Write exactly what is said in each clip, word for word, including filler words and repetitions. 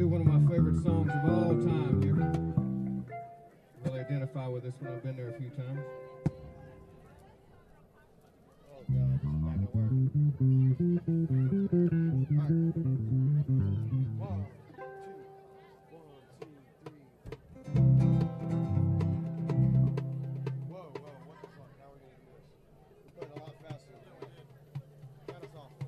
do one of my favorite songs of all time here. Really identify with this one. I've been there a few times. Oh, God, this is not going to work. All right. One, two, one, two, three. Whoa, whoa, what the fuck? How are we going to do this? We're playing a lot faster than we did. Count us off.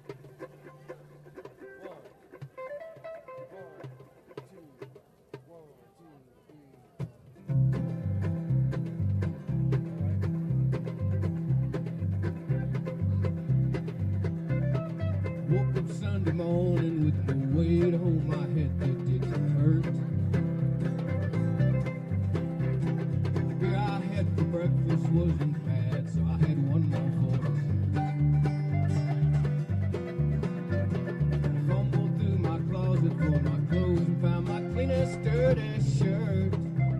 Woke up Sunday morning with no weight on my head that didn't hurt. The beer I had for breakfast wasn't bad, so I had one more for dessert. Fumbled through my closet for my clothes and found my cleanest, dirty shirt.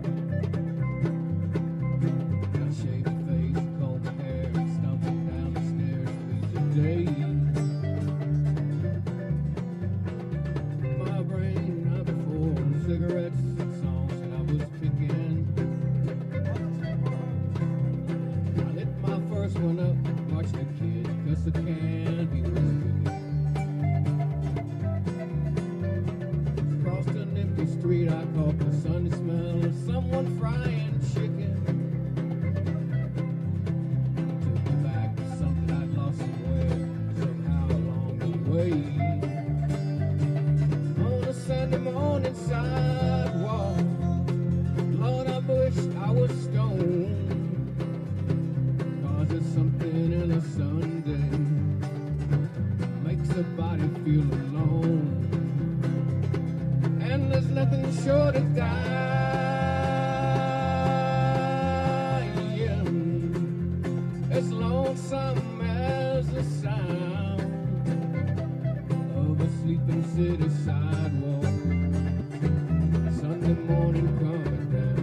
I shaved my face, combed my hair, and stumbled down the stairs to leave the day. Cigarettes and songs that I was picking. I lit my first one up, watched the kid cuss the can he was cooking. Crossed an empty street, I caught the Sunday smell of someone frying chicken. Took me back to something I'd lost somewhere, somehow along the way. Sunday morning sidewalk, Lord, I wished I was stoned. Cause there's something in a Sunday makes the body feel alone. And there's nothing short of dying as lonesome as the sound of a sleeping city sidewalk. Sunday morning coming down.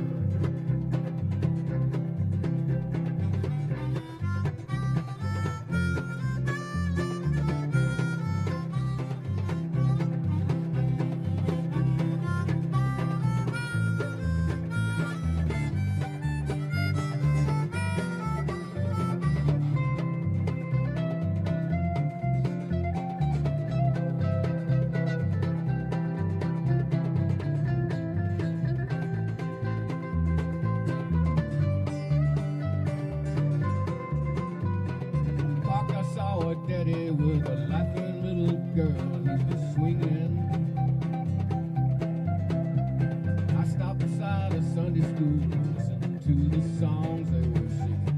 Daddy with a laughing little girl who was swinging. I stopped beside a Sunday school and listened to the songs they were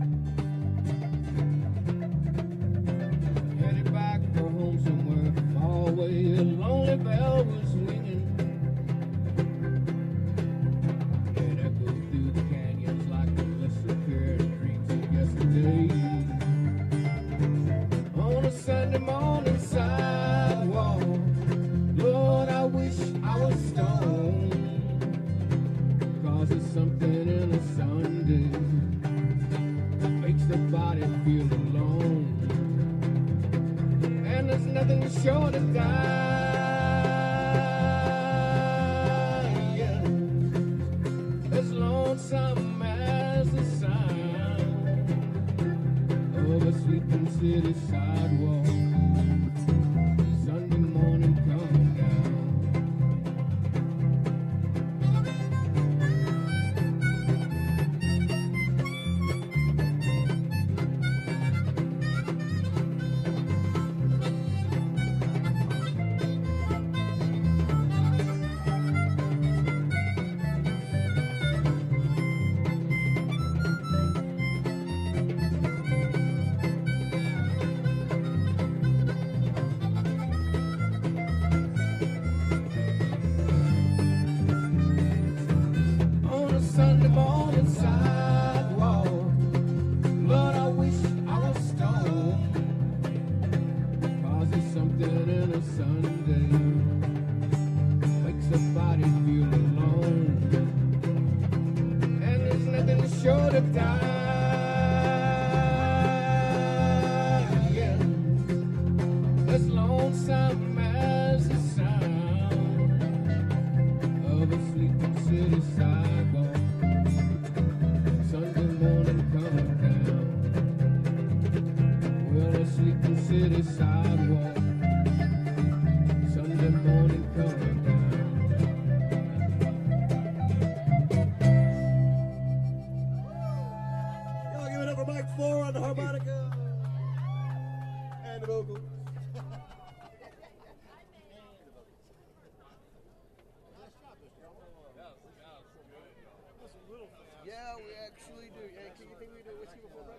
singing. Headed back for home somewhere far away, a lonely bell was ringing. It echoed through the canyons like the lesser paired dreams of yesterday. Sunday morning sidewalk, Lord, I wish I was stoned. Cause there's something in a Sunday that makes the body feel alone. And there's nothing short of dying as lonesome as the sound of a sleeping city sidewalk. Sunday morning coming down. Sunday morning sidewalk, Lord, I wish I was stoned. Cause there's something in a Sunday makes the body feel alone. And there's nothing short of dying as lonesome as the sound And the vocal. Yeah, we actually do. Hey, can you think we do whiskey before